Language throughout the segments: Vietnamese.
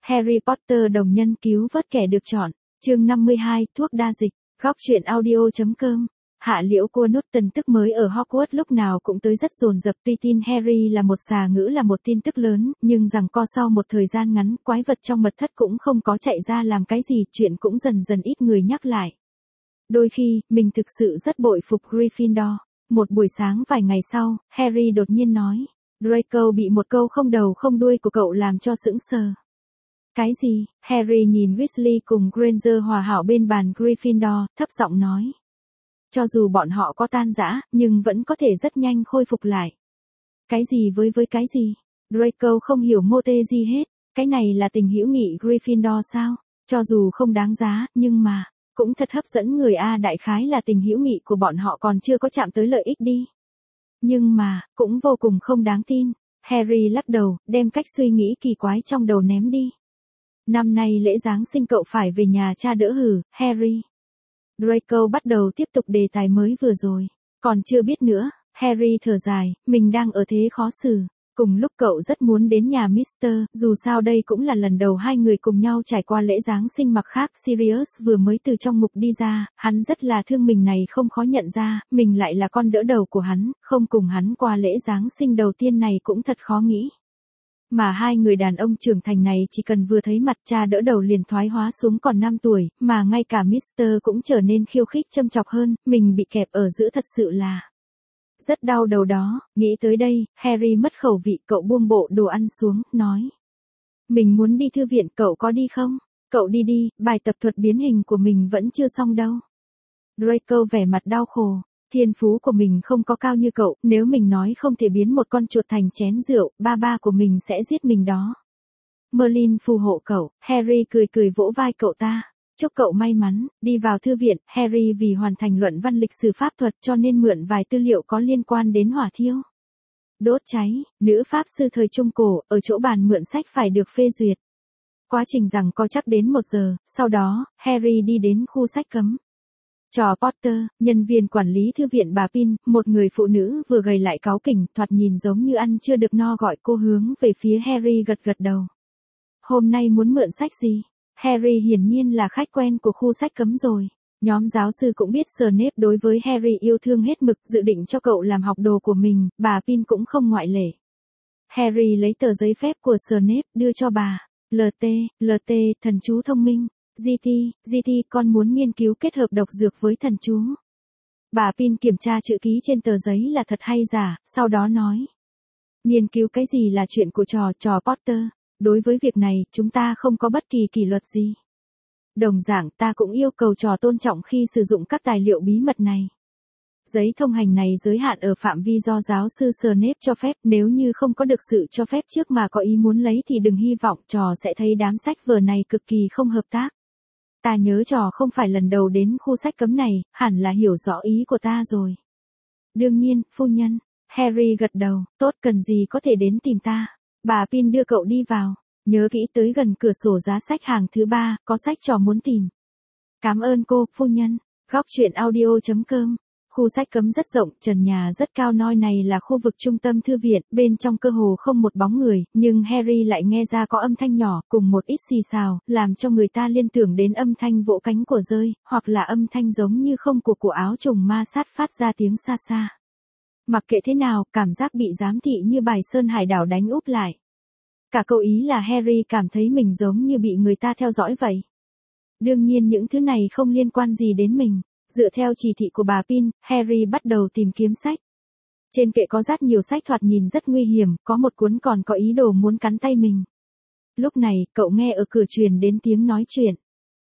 Harry Potter đồng nhân cứu vớt kẻ được chọn. Chương 52, thuốc đa dịch. Góc truyện audio.com. Hạ Liễu Cua Nút tin tức mới ở Hogwarts lúc nào cũng tới rất dồn dập, tuy tin Harry là một xà ngữ là một tin tức lớn, nhưng rằng co sau một thời gian ngắn, quái vật trong mật thất cũng không có chạy ra làm cái gì, chuyện cũng dần dần ít người nhắc lại. Đôi khi, mình thực sự rất bội phục Gryffindor. Một buổi sáng vài ngày sau, Harry đột nhiên nói, Draco bị một câu không đầu không đuôi của cậu làm cho sững sờ. Cái gì? Harry nhìn Weasley cùng Granger hòa hảo bên bàn Gryffindor, thấp giọng nói. Cho dù bọn họ có tan rã, nhưng vẫn có thể rất nhanh khôi phục lại. Cái gì với cái gì? Draco không hiểu mô tê gì hết. Cái này là tình hữu nghị Gryffindor sao? Cho dù không đáng giá, nhưng mà cũng thật hấp dẫn người a, đại khái là tình hữu nghị của bọn họ còn chưa có chạm tới lợi ích đi. Nhưng mà, cũng vô cùng không đáng tin. Harry lắc đầu, đem cách suy nghĩ kỳ quái trong đầu ném đi. Năm nay lễ Giáng sinh cậu phải về nhà cha đỡ hử, Harry. Draco bắt đầu tiếp tục đề tài mới vừa rồi. Còn chưa biết nữa, Harry thở dài, mình đang ở thế khó xử. Cùng lúc cậu rất muốn đến nhà Mr. Dù sao đây cũng là lần đầu hai người cùng nhau trải qua lễ Giáng sinh. Mặt khác Sirius vừa mới từ trong ngục đi ra, hắn rất là thương mình này không khó nhận ra, mình lại là con đỡ đầu của hắn, không cùng hắn qua lễ Giáng sinh đầu tiên này cũng thật khó nghĩ. Mà hai người đàn ông trưởng thành này chỉ cần vừa thấy mặt cha đỡ đầu liền thoái hóa xuống còn 5 tuổi, mà ngay cả Mr. cũng trở nên khiêu khích châm chọc hơn, mình bị kẹp ở giữa thật sự là rất đau đầu đó. Nghĩ tới đây, Harry mất khẩu vị, cậu buông bộ đồ ăn xuống, nói. Mình muốn đi thư viện, cậu có đi không? Cậu đi đi, bài tập thuật biến hình của mình vẫn chưa xong đâu. Draco vẻ mặt đau khổ. Thiên phú của mình không có cao như cậu, nếu mình nói không thể biến một con chuột thành chén rượu, ba của mình sẽ giết mình đó. Merlin phù hộ cậu, Harry cười cười vỗ vai cậu ta. Chúc cậu may mắn, đi vào thư viện. Harry vì hoàn thành luận văn lịch sử pháp thuật cho nên mượn vài tư liệu có liên quan đến hỏa thiêu, đốt cháy, nữ pháp sư thời Trung Cổ, ở chỗ bàn mượn sách phải được phê duyệt. Quá trình rằng co chắc đến 1 giờ, sau đó, Harry đi đến khu sách cấm. Trò Potter, nhân viên quản lý thư viện bà Pin, một người phụ nữ vừa gầy lại cáu kỉnh, thoạt nhìn giống như ăn chưa được no, gọi cô hướng về phía Harry gật gật đầu. Hôm nay muốn mượn sách gì? Harry hiển nhiên là khách quen của khu sách cấm rồi. Nhóm giáo sư cũng biết Snape đối với Harry yêu thương hết mực, dự định cho cậu làm học đồ của mình, bà Pin cũng không ngoại lệ. Harry lấy tờ giấy phép của Snape đưa cho bà. LT, thần chú thông minh. GT, con muốn nghiên cứu kết hợp độc dược với thần chú. Bà Pin kiểm tra chữ ký trên tờ giấy là thật hay giả, sau đó nói. Nghiên cứu cái gì là chuyện của trò Potter. Đối với việc này, chúng ta không có bất kỳ kỷ luật gì. Đồng dạng, ta cũng yêu cầu trò tôn trọng khi sử dụng các tài liệu bí mật này. Giấy thông hành này giới hạn ở phạm vi do giáo sư Snape cho phép, nếu như không có được sự cho phép trước mà có ý muốn lấy thì đừng hy vọng trò sẽ thấy đám sách vở này cực kỳ không hợp tác. Ta nhớ trò không phải lần đầu đến khu sách cấm này, hẳn là hiểu rõ ý của ta rồi. Đương nhiên, phu nhân. Harry gật đầu, tốt, cần gì có thể đến tìm ta. Bà Pin đưa cậu đi vào. Nhớ kỹ tới gần cửa sổ giá sách hàng thứ 3, có sách trò muốn tìm. Cảm ơn cô, phu nhân. Góc truyện audio.com. Khu sách cấm rất rộng, trần nhà rất cao, nơi này là khu vực trung tâm thư viện, bên trong cơ hồ không một bóng người, nhưng Harry lại nghe ra có âm thanh nhỏ, cùng một ít xì xào, làm cho người ta liên tưởng đến âm thanh vỗ cánh của rơi, hoặc là âm thanh giống như không của áo trùng ma sát phát ra tiếng xa xa. Mặc kệ thế nào, cảm giác bị giám thị như bài Sơn Hải đảo đánh úp lại. Cả câu ý là Harry cảm thấy mình giống như bị người ta theo dõi vậy. Đương nhiên những thứ này không liên quan gì đến mình. Dựa theo chỉ thị của bà Pin, Harry bắt đầu tìm kiếm sách. Trên kệ có rất nhiều sách thoạt nhìn rất nguy hiểm, có một cuốn còn có ý đồ muốn cắn tay mình. Lúc này, cậu nghe ở cửa truyền đến tiếng nói chuyện.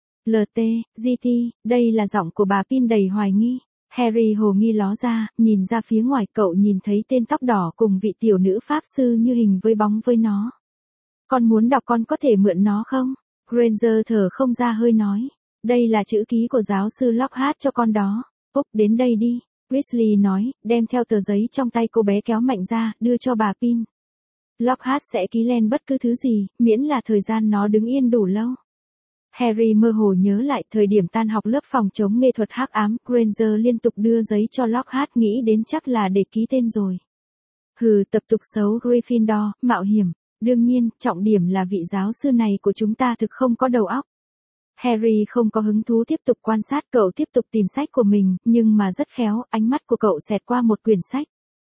GT, đây là giọng của bà Pin đầy hoài nghi. Harry hồ nghi ló ra, nhìn ra phía ngoài, cậu nhìn thấy tên tóc đỏ cùng vị tiểu nữ pháp sư như hình với bóng với nó. Con muốn đọc, con có thể mượn nó không? Granger thở không ra hơi nói. Đây là chữ ký của giáo sư Lockhart cho con đó. Úc, đến đây đi. Weasley nói, đem theo tờ giấy trong tay cô bé kéo mạnh ra, đưa cho bà Pin. Lockhart sẽ ký lên bất cứ thứ gì, miễn là thời gian nó đứng yên đủ lâu. Harry mơ hồ nhớ lại thời điểm tan học lớp phòng chống nghệ thuật hắc ám, Granger liên tục đưa giấy cho Lockhart, nghĩ đến chắc là để ký tên rồi. Hừ, tập tục xấu Gryffindor, mạo hiểm. Đương nhiên, trọng điểm là vị giáo sư này của chúng ta thực không có đầu óc. Harry không có hứng thú tiếp tục quan sát, cậu tiếp tục tìm sách của mình, nhưng mà rất khéo, ánh mắt của cậu xẹt qua một quyển sách.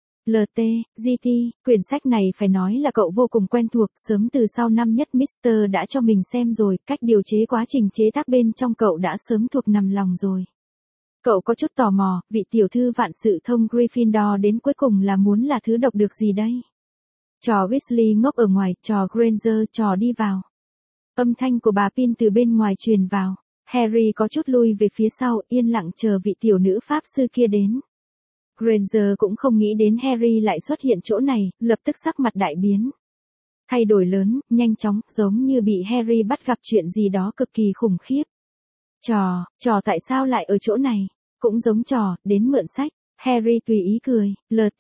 LT, quyển sách này phải nói là cậu vô cùng quen thuộc, sớm từ sau năm nhất Mr. đã cho mình xem rồi, cách điều chế quá trình chế tác bên trong cậu đã sớm thuộc nằm lòng rồi. Cậu có chút tò mò, vị tiểu thư vạn sự thông Gryffindor đến cuối cùng là muốn là thứ độc được gì đây? Trò Weasley ngốc ở ngoài, trò Granger, trò đi vào. Âm thanh của bà Pin từ bên ngoài truyền vào. Harry có chút lui về phía sau, yên lặng chờ vị tiểu nữ pháp sư kia đến. Granger cũng không nghĩ đến Harry lại xuất hiện chỗ này, lập tức sắc mặt đại biến. Thay đổi lớn, nhanh chóng, giống như bị Harry bắt gặp chuyện gì đó cực kỳ khủng khiếp. Trò tại sao lại ở chỗ này? Cũng giống trò, đến mượn sách. Harry tùy ý cười,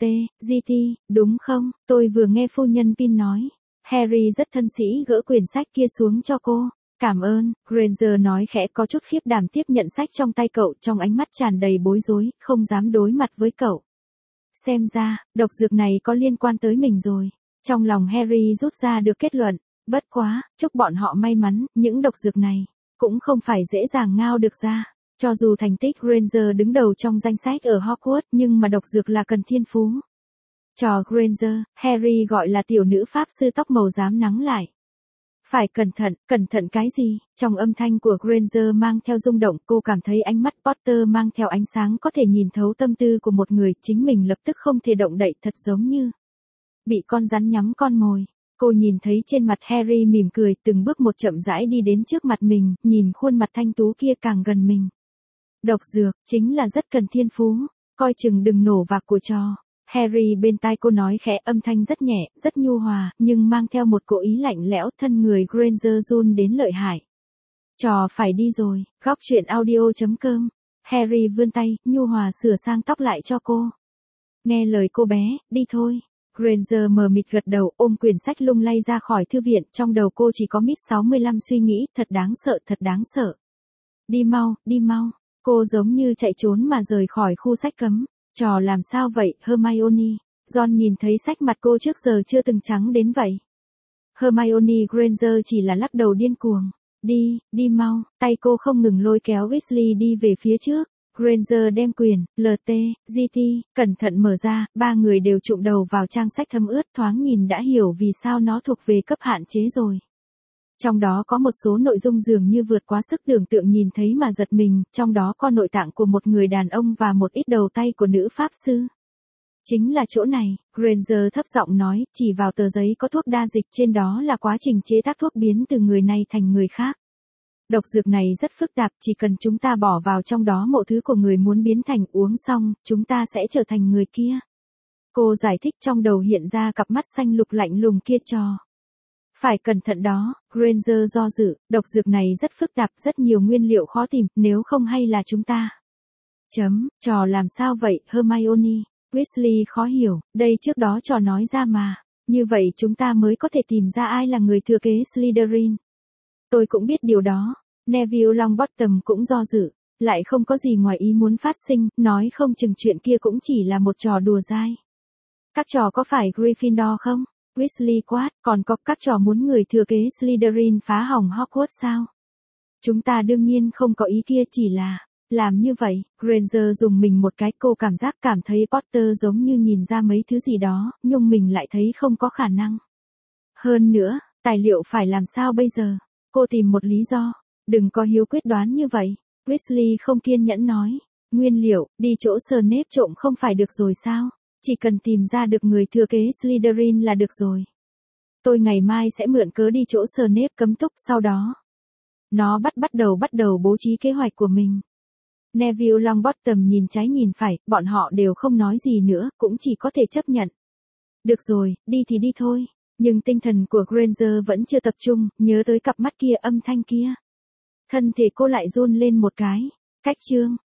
LT, đúng không? Tôi vừa nghe phu nhân Pin nói. Harry rất thân sĩ gỡ quyển sách kia xuống cho cô. Cảm ơn, Granger nói khẽ, có chút khiếp đảm tiếp nhận sách trong tay cậu, trong ánh mắt tràn đầy bối rối, không dám đối mặt với cậu. Xem ra, độc dược này có liên quan tới mình rồi. Trong lòng Harry rút ra được kết luận, bất quá, chúc bọn họ may mắn, những độc dược này cũng không phải dễ dàng ngao được ra. Cho dù thành tích Granger đứng đầu trong danh sách ở Hogwarts, nhưng mà độc dược là cần thiên phú. Trò Granger, Harry gọi là tiểu nữ pháp sư tóc màu rám nắng lại. Phải cẩn thận cái gì? Trong âm thanh của Granger mang theo rung động, cô cảm thấy ánh mắt Potter mang theo ánh sáng có thể nhìn thấu tâm tư của một người, chính mình lập tức không thể động đậy, thật giống như bị con rắn nhắm con mồi. Cô nhìn thấy trên mặt Harry mỉm cười, từng bước một chậm rãi đi đến trước mặt mình, nhìn khuôn mặt thanh tú kia càng gần mình. Độc dược, chính là rất cần thiên phú, coi chừng đừng nổ vạc của trò. Harry bên tai cô nói khẽ, âm thanh rất nhẹ, rất nhu hòa, nhưng mang theo một cỗ ý lạnh lẽo, thân người Granger run đến lợi hại. Trò phải đi rồi, góc truyện audio.com. Harry vươn tay, nhu hòa sửa sang tóc lại cho cô. Nghe lời cô bé, đi thôi. Granger mờ mịt gật đầu, ôm quyển sách lung lay ra khỏi thư viện, trong đầu cô chỉ có Miss 65 suy nghĩ, thật đáng sợ. Đi mau. Cô giống như chạy trốn mà rời khỏi khu sách cấm. Trò làm sao vậy, Hermione? Ron nhìn thấy sách mặt cô trước giờ chưa từng trắng đến vậy. Hermione Granger chỉ là lắc đầu điên cuồng. Đi mau, tay cô không ngừng lôi kéo Weasley đi về phía trước. Granger đem quyền, LT, cẩn thận mở ra, ba người đều chụm đầu vào trang sách thấm ướt, thoáng nhìn đã hiểu vì sao nó thuộc về cấp hạn chế rồi. Trong đó có một số nội dung dường như vượt quá sức tưởng tượng, nhìn thấy mà giật mình, trong đó có nội tạng của một người đàn ông và một ít đầu tay của nữ pháp sư. Chính là chỗ này, Granger thấp giọng nói, chỉ vào tờ giấy có thuốc đa dịch, trên đó là quá trình chế tác thuốc biến từ người này thành người khác. Độc dược này rất phức tạp, chỉ cần chúng ta bỏ vào trong đó một thứ của người muốn biến thành, uống xong, chúng ta sẽ trở thành người kia. Cô giải thích, trong đầu hiện ra cặp mắt xanh lục lạnh lùng kia. Trò phải cẩn thận đó, Granger do dự, độc dược này rất phức tạp, rất nhiều nguyên liệu khó tìm, nếu không hay là chúng ta. Trò làm sao vậy, Hermione? Weasley khó hiểu, đây trước đó trò nói ra mà, như vậy chúng ta mới có thể tìm ra ai là người thừa kế Slytherin. Tôi cũng biết điều đó. Neville Longbottom cũng do dự, lại không có gì ngoài ý muốn phát sinh, nói không chừng chuyện kia cũng chỉ là một trò đùa dai. Các trò có phải Gryffindor không? Weasley quát, còn có các trò muốn người thừa kế Slytherin phá hỏng Hogwarts sao? Chúng ta đương nhiên không có ý kia, chỉ là làm như vậy. Granger dùng mình một cái, cô cảm thấy Potter giống như nhìn ra mấy thứ gì đó, nhưng mình lại thấy không có khả năng. Hơn nữa, tài liệu phải làm sao bây giờ? Cô tìm một lý do. Đừng có hiếu quyết đoán như vậy. Weasley không kiên nhẫn nói. Nguyên liệu, đi chỗ Snape trộm không phải được rồi sao? Chỉ cần tìm ra được người thừa kế Slytherin là được rồi. Tôi ngày mai sẽ mượn cớ đi chỗ Snape cấm túc, sau đó nó bắt đầu bố trí kế hoạch của mình. Neville Longbottom nhìn trái nhìn phải, bọn họ đều không nói gì nữa, cũng chỉ có thể chấp nhận. Được rồi, đi thì đi thôi. Nhưng tinh thần của Granger vẫn chưa tập trung, nhớ tới cặp mắt kia, âm thanh kia. Thân thể cô lại run lên một cái. Cách chương.